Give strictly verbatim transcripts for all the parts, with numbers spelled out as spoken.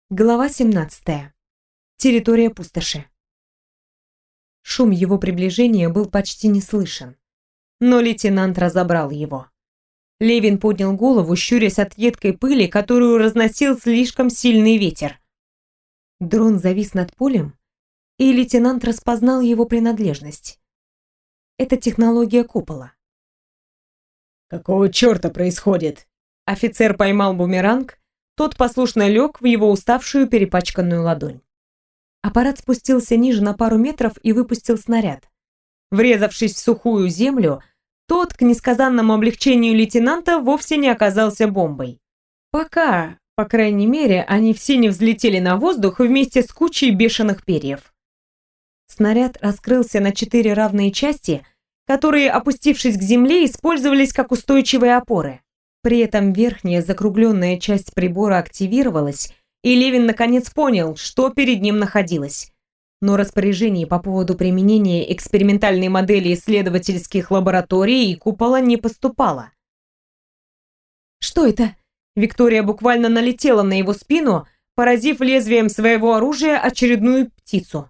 Глава семнадцатая. Территория пустоши. Шум его приближения был почти не слышен, но лейтенант разобрал его. Левин поднял голову, щурясь от едкой пыли, которую разносил слишком сильный ветер. Дрон завис над полем, и лейтенант распознал его принадлежность. Это технология купола. «Какого черта происходит?» Офицер поймал бумеранг. Тот послушно лег в его уставшую перепачканную ладонь. Аппарат спустился ниже на пару метров и выпустил снаряд. Врезавшись в сухую землю, тот, к несказанному облегчению лейтенанта, вовсе не оказался бомбой. Пока, по крайней мере, они все не взлетели на воздух вместе с кучей бешеных перьев. Снаряд раскрылся на четыре равные части, которые, опустившись к земле, использовались как устойчивые опоры. При этом верхняя закругленная часть прибора активировалась, и Левин наконец понял, что перед ним находилось. Но распоряжений по поводу применения экспериментальной модели исследовательских лабораторий и купола не поступало. «Что это?» Виктория буквально налетела на его спину, поразив лезвием своего оружия очередную птицу.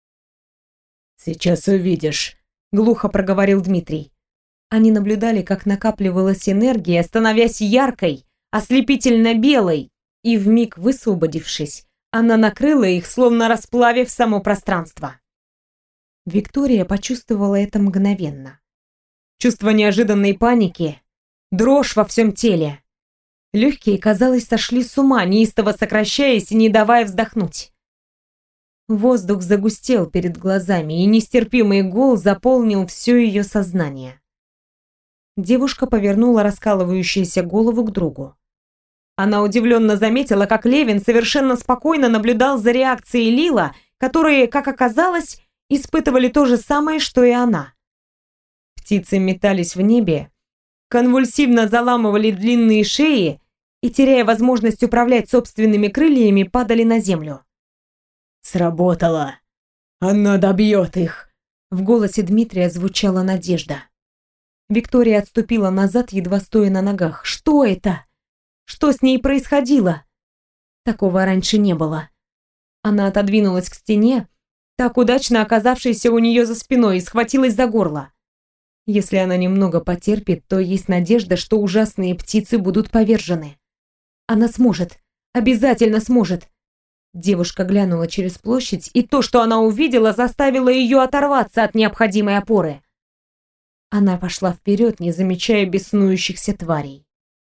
«Сейчас увидишь», — глухо проговорил Дмитрий. Они наблюдали, как накапливалась энергия, становясь яркой, ослепительно белой, и вмиг высвободившись, она накрыла их, словно расплавив само пространство. Виктория почувствовала это мгновенно. Чувство неожиданной паники, дрожь во всем теле. Легкие, казалось, сошли с ума, неистово сокращаясь и не давая вздохнуть. Воздух загустел перед глазами, и нестерпимый гул заполнил все ее сознание. Девушка повернула раскалывающуюся голову к другу. Она удивленно заметила, как Левин совершенно спокойно наблюдал за реакцией Лила, которые, как оказалось, испытывали то же самое, что и она. Птицы метались в небе, конвульсивно заламывали длинные шеи и, теряя возможность управлять собственными крыльями, падали на землю. «Сработало! Она добьет их!» В голосе Дмитрия звучала надежда. Виктория отступила назад, едва стоя на ногах. Что это? Что с ней происходило? Такого раньше не было. Она отодвинулась к стене, так удачно оказавшейся у нее за спиной, и схватилась за горло. Если она немного потерпит, то есть надежда, что ужасные птицы будут повержены. Она сможет. Обязательно сможет. Девушка глянула через площадь, и то, что она увидела, заставило ее оторваться от необходимой опоры. Она пошла вперед, не замечая беснующихся тварей.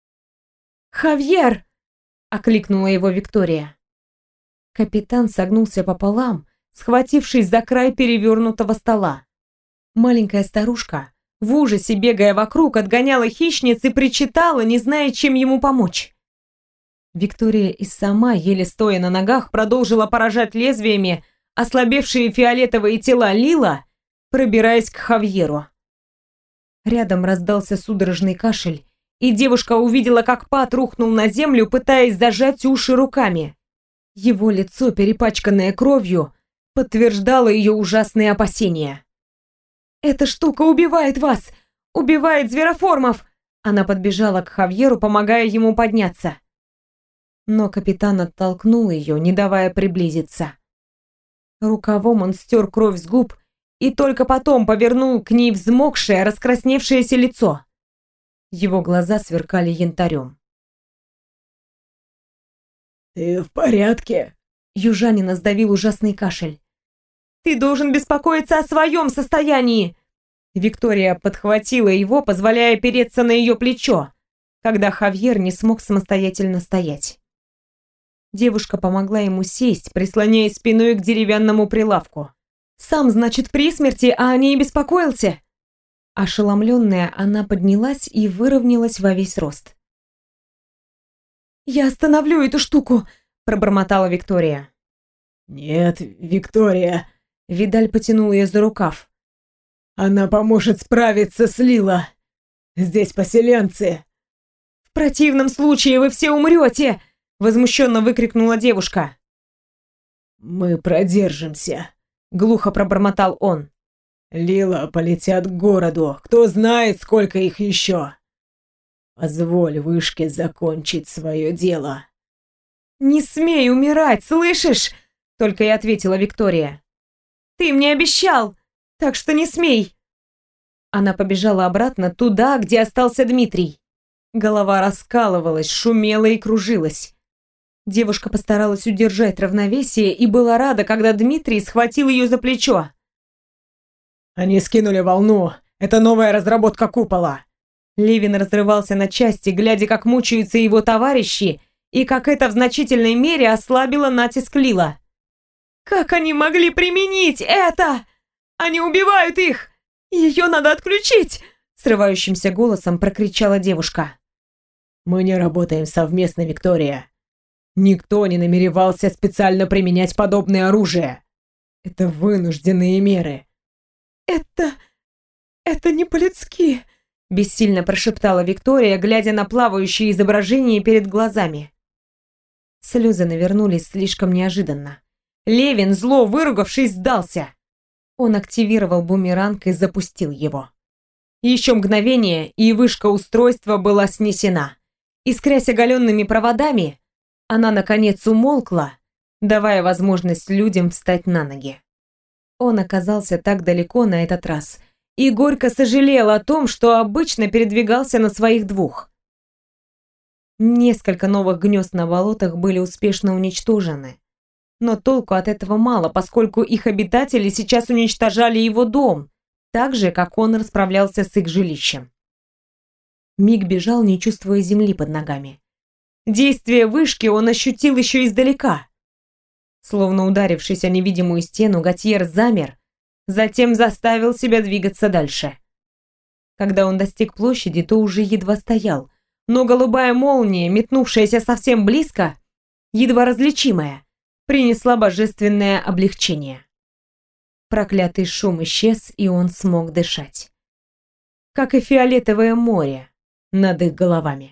«Хавьер!» — окликнула его Виктория. Капитан согнулся пополам, схватившись за край перевернутого стола. Маленькая старушка, в ужасе бегая вокруг, отгоняла хищниц и причитала, не зная, чем ему помочь. Виктория и сама, еле стоя на ногах, продолжила поражать лезвиями ослабевшие фиолетовые тела Лила, пробираясь к Хавьеру. Рядом раздался судорожный кашель, и девушка увидела, как Пат рухнул на землю, пытаясь зажать уши руками. Его лицо, перепачканное кровью, подтверждало ее ужасные опасения. «Эта штука убивает вас! Убивает звероформов!» Она подбежала к Хавьеру, помогая ему подняться. Но капитан оттолкнул ее, не давая приблизиться. Рукавом он стер кровь с губ и только потом повернул к ней взмокшее, раскрасневшееся лицо. Его глаза сверкали янтарем. «Ты в порядке?» Южанина сдавил ужасный кашель. «Ты должен беспокоиться о своем состоянии!» Виктория подхватила его, позволяя опереться на ее плечо, когда Хавьер не смог самостоятельно стоять. Девушка помогла ему сесть, прислоняясь спиной к деревянному прилавку. «Сам, значит, при смерти, а о ней беспокоился?» Ошеломленная, она поднялась и выровнялась во весь рост. «Я остановлю эту штуку!» – пробормотала Виктория. «Нет, Виктория!» – Видаль потянул ее за рукав. «Она поможет справиться с Лила! Здесь поселенцы!» «В противном случае вы все умрете!» – возмущенно выкрикнула девушка. «Мы продержимся!» — глухо пробормотал он. «Лила полетят к городу. Кто знает, сколько их еще. Позволь вышке закончить свое дело». «Не смей умирать, слышишь?» — только и ответила Виктория. «Ты мне обещал, так что не смей!» Она побежала обратно туда, где остался Дмитрий. Голова раскалывалась, шумела и кружилась. Девушка постаралась удержать равновесие и была рада, когда Дмитрий схватил ее за плечо. «Они скинули волну. Это новая разработка купола». Левин разрывался на части, глядя, как мучаются его товарищи, и как это в значительной мере ослабило натиск Лила. «Как они могли применить это? Они убивают их! Ее надо отключить!» Срывающимся голосом прокричала девушка. «Мы не работаем совместно, Виктория. Никто не намеревался специально применять подобное оружие. Это вынужденные меры». «Это... это не по-людски», — бессильно прошептала Виктория, глядя на плавающее изображение перед глазами. Слезы навернулись слишком неожиданно. Левин, зло выругавшись, сдался. Он активировал бумеранг и запустил его. Еще мгновение, и вышка устройства была снесена. Искрясь оголенными проводами, она, наконец, умолкла, давая возможность людям встать на ноги. Он оказался так далеко на этот раз и горько сожалел о том, что обычно передвигался на своих двух. Несколько новых гнезд на болотах были успешно уничтожены. Но толку от этого мало, поскольку их обитатели сейчас уничтожали его дом, так же, как он расправлялся с их жилищем. Миг бежал, не чувствуя земли под ногами. Действие вышки он ощутил еще издалека. Словно ударившись о невидимую стену, Готьер замер, затем заставил себя двигаться дальше. Когда он достиг площади, то уже едва стоял, но голубая молния, метнувшаяся совсем близко, едва различимая, принесла божественное облегчение. Проклятый шум исчез, и он смог дышать. Как и фиолетовое море над их головами.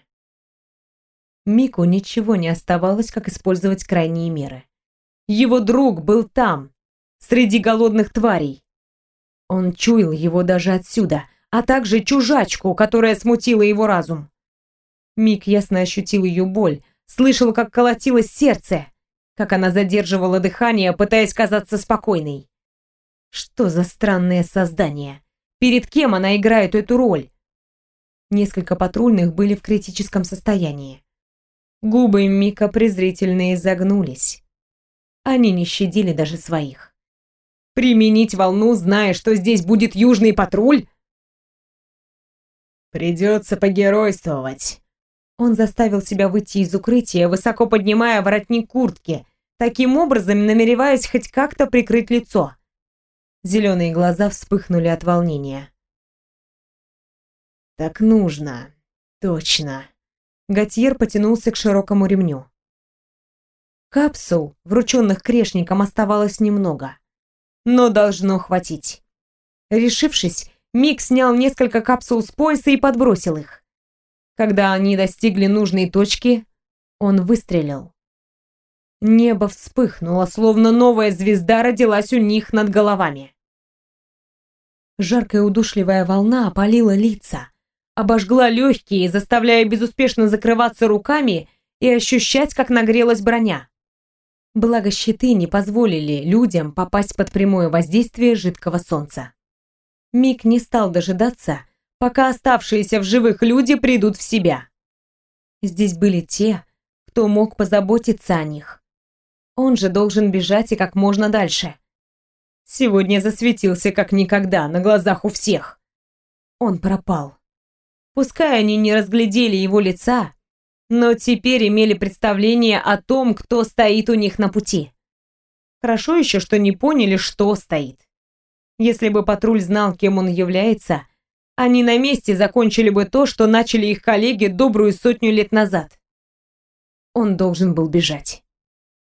Мику ничего не оставалось, как использовать крайние меры. Его друг был там, среди голодных тварей. Он чуял его даже отсюда, а также чужачку, которая смутила его разум. Мик ясно ощутил ее боль, слышал, как колотилось сердце, как она задерживала дыхание, пытаясь казаться спокойной. Что за странное создание? Перед кем она играет эту роль? Несколько патрульных были в критическом состоянии. Губы Мика презрительно изогнулись. Они не щадили даже своих. Применить волну, зная, что здесь будет южный патруль? «Придется погеройствовать». Он заставил себя выйти из укрытия, высоко поднимая воротник куртки, таким образом намереваясь хоть как-то прикрыть лицо. Зеленые глаза вспыхнули от волнения. «Так нужно. Точно». Готьер потянулся к широкому ремню. Капсул, врученных Крешником, оставалось немного. Но должно хватить. Решившись, Мик снял несколько капсул с пояса и подбросил их. Когда они достигли нужной точки, он выстрелил. Небо вспыхнуло, словно новая звезда родилась у них над головами. Жаркая удушливая волна опалила лица, обожгла легкие, заставляя безуспешно закрываться руками и ощущать, как нагрелась броня. Благо щиты не позволили людям попасть под прямое воздействие жидкого солнца. Мик не стал дожидаться, пока оставшиеся в живых люди придут в себя. Здесь были те, кто мог позаботиться о них. Он же должен бежать и как можно дальше. Сегодня засветился как никогда на глазах у всех. Он пропал. Пускай они не разглядели его лица, но теперь имели представление о том, кто стоит у них на пути. Хорошо еще, что не поняли, что стоит. Если бы патруль знал, кем он является, они на месте закончили бы то, что начали их коллеги добрую сотню лет назад. Он должен был бежать.